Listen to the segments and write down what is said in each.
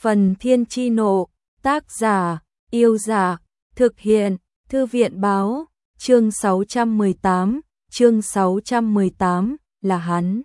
Phần Thiên Chi Nộ, tác giả, Yêu Dạ, thực hiện, Thư viện Báo, chương 618, là hắn.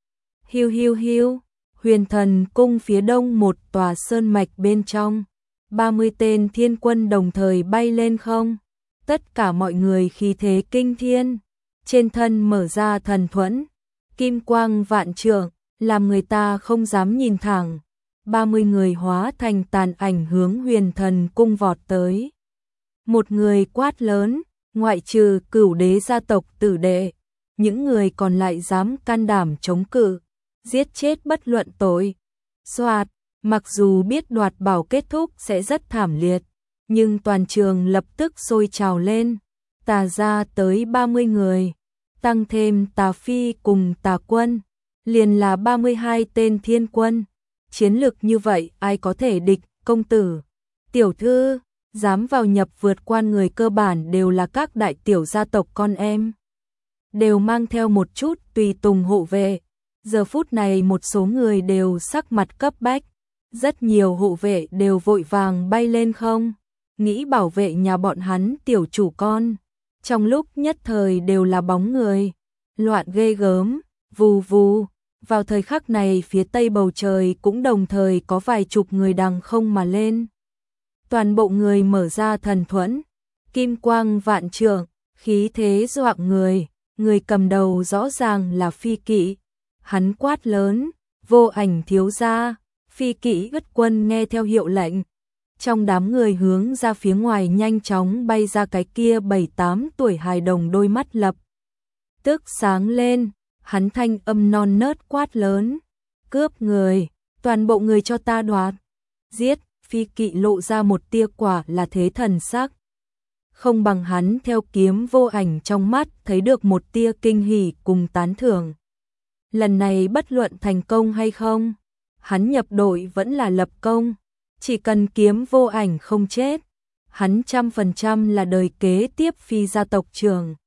Hiu hiu hiu, Huyền Thần Cung phía đông một tòa sơn mạch bên trong, 30 tên thiên quân đồng thời bay lên không. Tất cả mọi người khí thế kinh thiên, trên thân mở ra thần thuẫn, kim quang vạn trượng, làm người ta không dám nhìn thẳng. 30 người hóa thành tàn ảnh hướng Huyền Thần Cung vọt tới. Một người quát lớn, ngoại trừ Cửu Đế gia tộc tử đệ, những người còn lại dám can đảm chống cự, giết chết bất luận tội. Soạt, mặc dù biết đoạt bảo kết thúc sẽ rất thảm liệt, nhưng toàn trường lập tức sôi trào lên. Tà gia tới 30 người, tăng thêm Tà Phi cùng Tà Quân, liền là 32 tên thiên quân. Chiến lực như vậy ai có thể địch, công tử, tiểu thư, dám vào nhập vượt quan người cơ bản đều là các đại tiểu gia tộc con em. Đều mang theo một chút tùy tùng hộ vệ. Giờ phút này một số người đều sắc mặt cấp bách, rất nhiều hộ vệ đều vội vàng bay lên không, nghĩ bảo vệ nhà bọn hắn tiểu chủ con. Trong lúc nhất thời đều là bóng người, loạn ghê gớm, vù vù. Vào thời khắc này phía tây bầu trời cũng đồng thời có vài chục người đằng không mà lên. Toàn bộ người mở ra thần thuẫn, kim quang vạn trượng, khí thế doạng người, người cầm đầu rõ ràng là Phi Kỵ. Hắn quát lớn, Vô Ảnh thiếu gia. Phi Kỵ ất quân nghe theo hiệu lệnh. Trong đám người hướng ra phía ngoài nhanh chóng bay ra cái kia 7-8 tuổi hài đồng đôi mắt lập tức sáng lên. Hắn thanh âm non nớt quát lớn, cướp người, toàn bộ người cho ta đoạt, giết. Phi Kỵ lộ ra một tia quả là thế thần sắc. Không bằng hắn theo kiếm Vô Ảnh trong mắt thấy được một tia kinh hỉ cùng tán thưởng. Lần này bất luận thành công hay không, hắn nhập đội vẫn là lập công, chỉ cần kiếm Vô Ảnh không chết, hắn 100% là đời kế tiếp Phi gia tộc trưởng.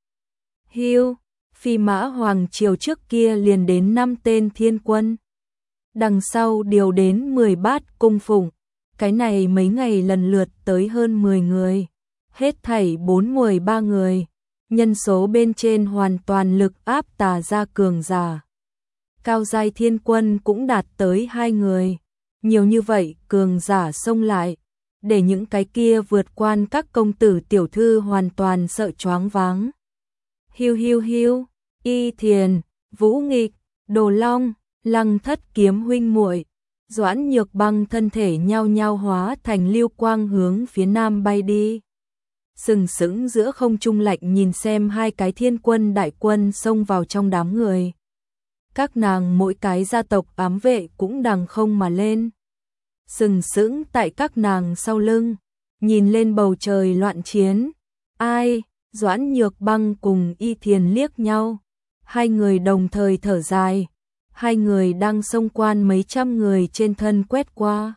Hiu, Phi Mã Hoàng triều trước kia liền đến 5 tên thiên quân, đằng sau điều đến 10 bát cung phụng, cái này mấy ngày lần lượt tới hơn 10 người, hết thảy 43 người, nhân số bên trên hoàn toàn lực áp Tà gia cường giả. Cao giai thiên quân cũng đạt tới 2 người, nhiều như vậy cường giả xông lại, để những cái kia vượt quan các công tử tiểu thư hoàn toàn sợ choáng váng. Hiu hiu hiu, Y Thiền, Vũ Nghịch, Đồ Long, Lăng Thất kiếm huynh muội, Doãn Nhược Băng thân thể nhao nhao hóa thành lưu quang hướng phía nam bay đi. Sừng sững giữa không trung lạnh nhìn xem hai cái thiên quân đại quân xông vào trong đám người. Các nàng mỗi cái gia tộc ám vệ cũng đằng không mà lên. Sừng sững tại các nàng sau lưng, nhìn lên bầu trời loạn chiến. Ai? Doãn Nhược Băng cùng Y Thiền liếc nhau. Hai người đồng thời thở dài. Hai người đang xông quan mấy trăm người trên thân quét qua.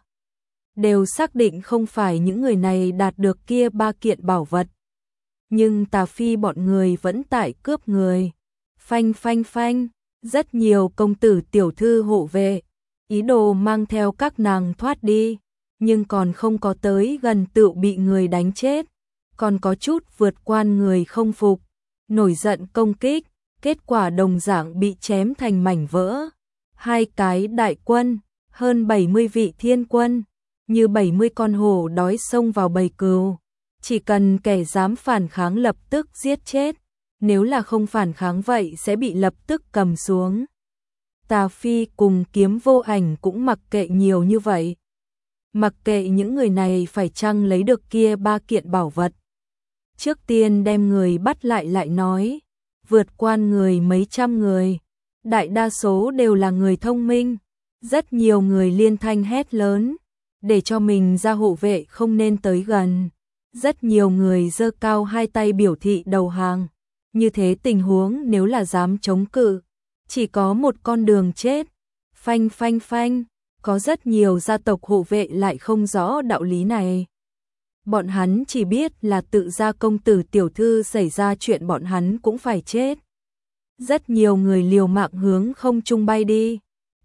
Đều xác định không phải những người này đạt được kia 3 kiện bảo vật. Nhưng Tà Phi bọn người vẫn tại cướp người. Phanh phanh phanh, rất nhiều công tử tiểu thư hộ vệ, ý đồ mang theo các nàng thoát đi, nhưng còn không có tới gần tựu bị người đánh chết. Còn có chút vượt quan người không phục, nổi giận công kích, kết quả đồng dạng bị chém thành mảnh vỡ. Hai cái đại quân, hơn 70 vị thiên quân, như 70 con hổ đói xông vào bầy cừu. Chỉ cần kẻ dám phản kháng lập tức giết chết, nếu là không phản kháng vậy sẽ bị lập tức cầm xuống. Tà Phi cùng kiếm Vô Ảnh cũng mặc kệ nhiều như vậy. Mặc kệ những người này phải chăng lấy được kia 3 kiện bảo vật. Trước tiên đem người bắt lại nói, vượt quan người mấy trăm người, đại đa số đều là người thông minh, rất nhiều người liên thanh hét lớn, để cho mình ra hộ vệ không nên tới gần. Rất nhiều người giơ cao hai tay biểu thị đầu hàng, như thế tình huống nếu là dám chống cự, chỉ có một con đường chết. Phanh phanh phanh, có rất nhiều gia tộc hộ vệ lại không rõ đạo lý này. Bọn hắn chỉ biết là tự gia công tử tiểu thư xảy ra chuyện bọn hắn cũng phải chết. Rất nhiều người liều mạng hướng không trung bay đi.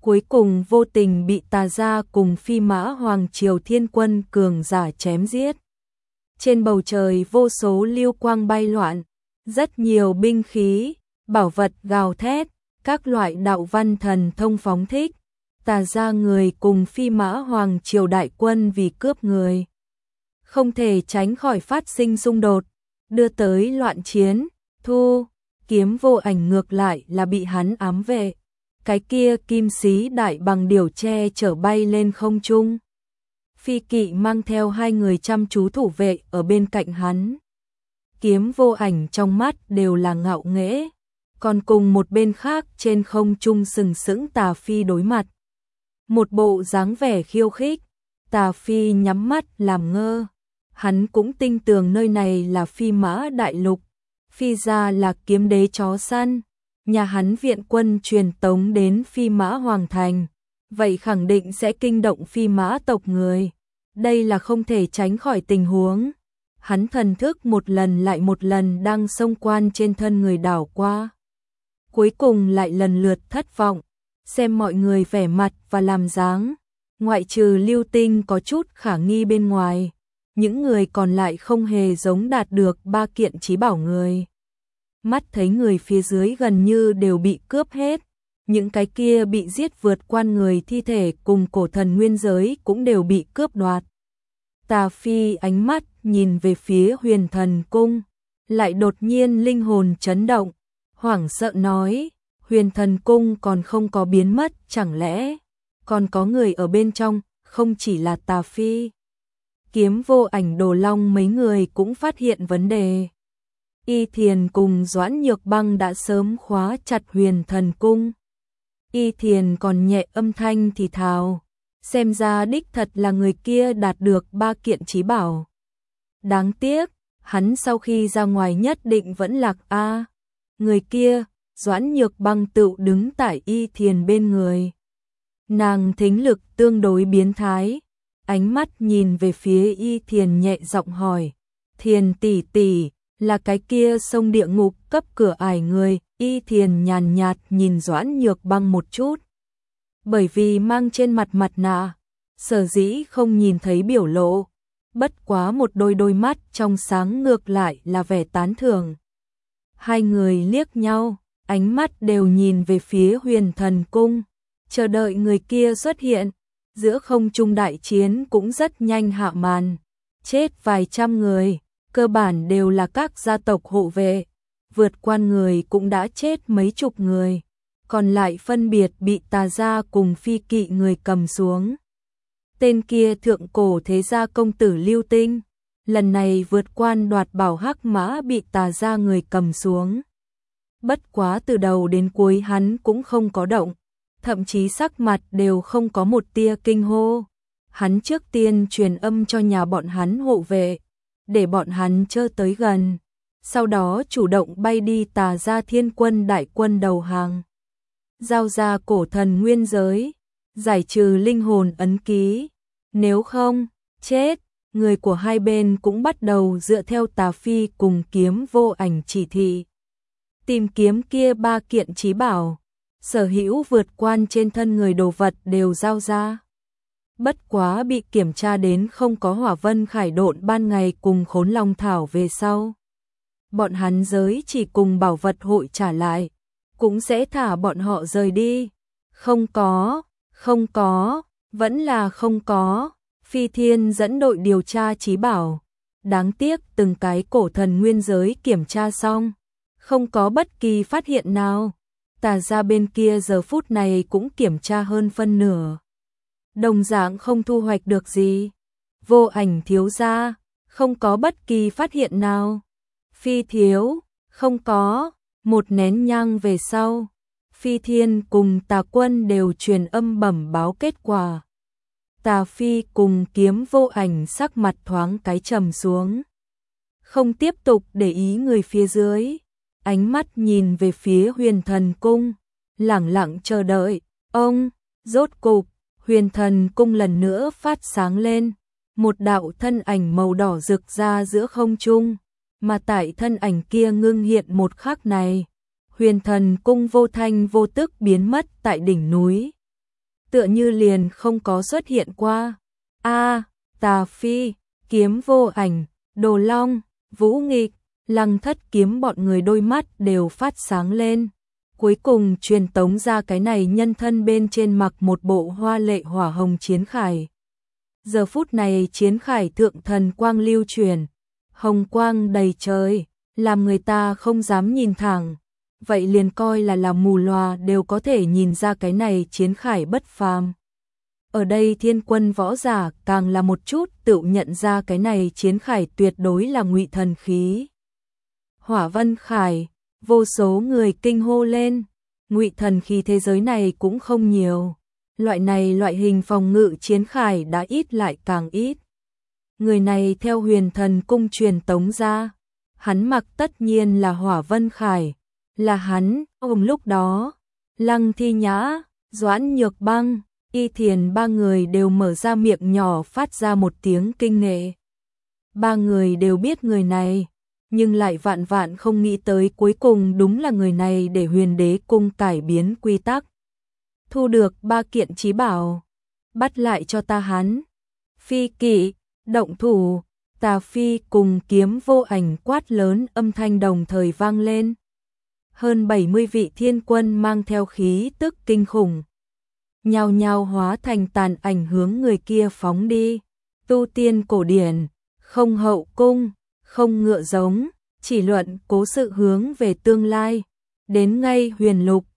cuối cùng vô tình bị Tà Gia cùng Phi Mã Hoàng Triều Thiên Quân cường giả chém giết. Trên bầu trời vô số lưu quang bay loạn, rất nhiều binh khí, bảo vật gào thét, các loại đạo văn thần thông phóng thích. Tà Gia người cùng Phi Mã Hoàng Triều đại quân vì cướp người, không thể tránh khỏi phát sinh xung đột, đưa tới loạn chiến. Thu Kiếm Vô Ảnh ngược lại là bị hắn ám vệ, cái kia kim xí đại bằng điểu che chở bay lên không trung. Phi Kỵ mang theo 2 người chăm chú thủ vệ ở bên cạnh hắn. Kiếm Vô Ảnh trong mắt đều là ngạo nghễ, còn cùng một bên khác trên không trung sừng sững Tà Phi đối mặt. Một bộ dáng vẻ khiêu khích, Tà Phi nhắm mắt làm ngơ. Hắn cũng tin tưởng nơi này là Phi Mã Đại Lục, Phi gia là kiếm đế chó săn, nhà hắn viện quân truyền tống đến Phi Mã Hoàng Thành, vậy khẳng định sẽ kinh động Phi Mã tộc người. Đây là không thể tránh khỏi tình huống. Hắn thần thức một lần lại một lần đang xông quan trên thân người đảo qua. Cuối cùng lại lần lượt thất vọng, xem mọi người vẻ mặt và làm dáng, ngoại trừ Lưu Tinh có chút khả nghi bên ngoài, những người còn lại không hề giống đạt được 3 kiện chí bảo người. Mắt thấy người phía dưới gần như đều bị cướp hết, những cái kia bị giết vượt qua người thi thể cùng cổ thần nguyên giới cũng đều bị cướp đoạt. Tà Phi ánh mắt nhìn về phía Huyền Thần Cung, lại đột nhiên linh hồn chấn động, hoảng sợ nói, Huyền Thần Cung còn không có biến mất, chẳng lẽ còn có người ở bên trong, không chỉ là Tà Phi. Kiếm Vô Ảnh, Đồ Long mấy người cũng phát hiện vấn đề. Y Thiền cùng Doãn Nhược Băng đã sớm khóa chặt Huyền Thần Cung. Y Thiền còn nhẹ âm thanh thì thào, xem ra đích thật là người kia đạt được 3 kiện chí bảo. Đáng tiếc, hắn sau khi ra ngoài nhất định vẫn lạc a. Người kia, Doãn Nhược Băng tự đứng tại Y Thiền bên người. Nàng thính lực tương đối biến thái, ánh mắt nhìn về phía Y Thiền nhẹ giọng hỏi, Thiền tỷ tỷ, là cái kia sông địa ngục cấp cửa ải người. Y Thiền nhàn nhạt nhìn Doãn Nhược Băng một chút. Bởi vì mang trên mặt mặt nạ, sở dĩ không nhìn thấy biểu lộ, bất quá một đôi mắt trong sáng ngược lại là vẻ tán thưởng. Hai người liếc nhau, ánh mắt đều nhìn về phía Huyền Thần Cung, chờ đợi người kia xuất hiện. Giữa không trung đại chiến cũng rất nhanh hạ màn, chết vài trăm người, cơ bản đều là các gia tộc hộ vệ, vượt qua người cũng đã chết mấy chục người, còn lại phân biệt bị Tà Gia cùng Phi Kỵ người cầm xuống. Tên kia thượng cổ thế gia công tử Lưu Tinh, lần này vượt quan đoạt bảo hắc mã bị Tà Gia người cầm xuống. Bất quá từ đầu đến cuối hắn cũng không có động, thậm chí sắc mặt đều không có một tia kinh hô. Hắn trước tiên truyền âm cho nhà bọn hắn hộ vệ, để bọn hắn chớ tới gần, sau đó chủ động bay đi Tà Gia Thiên Quân đại quân đầu hàng. Giao ra cổ thần nguyên giới, giải trừ linh hồn ấn ký, nếu không, chết. Người của hai bên cũng bắt đầu dựa theo Tà Phi cùng Kiếm Vô Ảnh chỉ thị, tìm kiếm kia 3 kiện chí bảo, sở hữu vượt quan trên thân người đồ vật đều giao ra. Bất quá bị kiểm tra đến không có hỏa vân khải độn ban ngày cùng khốn long thảo về sau. Bọn hắn giới chỉ cùng bảo vật hội trả lại, cũng sẽ thả bọn họ rời đi. Không có, vẫn là không có. Phi Thiên dẫn đội điều tra chí bảo. Đáng tiếc từng cái cổ thần nguyên giới kiểm tra xong, không có bất kỳ phát hiện nào. Tà Gia bên kia giờ phút này cũng kiểm tra hơn phân nửa, đồng dạng không thu hoạch được gì. Vô Ảnh thiếu gia, không có bất kỳ phát hiện nào. Phi thiếu, không có. Một nén nhang về sau, Phi Thiên cùng Tà Quân đều truyền âm bẩm báo kết quả. Tà Phi cùng Kiếm Vô Ảnh sắc mặt thoáng cái trầm xuống, không tiếp tục để ý người phía dưới, ánh mắt nhìn về phía Huyền Thần Cung, lẳng lặng chờ đợi. Ông, rốt cục, Huyền Thần Cung lần nữa phát sáng lên, một đạo thân ảnh màu đỏ rực ra giữa không trung, mà tại thân ảnh kia ngưng hiện một khắc này, Huyền Thần Cung vô thanh vô tức biến mất tại đỉnh núi. tựa như liền không có xuất hiện qua. A, Tà Phi, Kiếm Vô Ảnh, Đồ Long, Vũ Nghịch, Lăng Thất Kiếm bọn người đôi mắt đều phát sáng lên. Cuối cùng truyền tống ra cái này nhân thân bên trên mặc một bộ hoa lệ hỏa hồng chiến khải. Giờ phút này chiến khải thượng thần quang lưu truyền, hồng quang đầy trời, làm người ta không dám nhìn thẳng. Vậy liền coi là mù lòa đều có thể nhìn ra cái này chiến khải bất phàm. Ở đây thiên quân võ giả càng là một chút tự nhận ra cái này chiến khải tuyệt đối là ngụy thần khí. Hỏa vân khải, vô số người kinh hô lên, ngụy thần khí thế giới này cũng không nhiều. Loại hình phòng ngự chiến khải đã ít lại càng ít. Người này theo huyền thần cung truyền tống ra, hắn mặc tất nhiên là hỏa vân khải, là hắn. Lúc đó, Lăng Thi Nhã, Doãn Nhược Băng, Y Thiền ba người đều mở ra miệng nhỏ phát ra một tiếng kinh nể. Ba người đều biết người này, nhưng lại vạn vạn không nghĩ tới cuối cùng đúng là người này để huyền đế cung cải biến quy tắc. Thu được 3 kiện chí bảo, bắt lại cho ta hắn. Phi kỵ, động thủ, Tà Phi cùng Kiếm Vô Ảnh quát lớn âm thanh đồng thời vang lên. Hơn 70 vị thiên quân mang theo khí tức kinh khủng, nhao nhao hóa thành tàn ảnh hướng người kia phóng đi. Tu tiên cổ điển, không hậu cung, không ngựa giống, chỉ luận cố sự hướng về tương lai. Đến ngay huyền lục,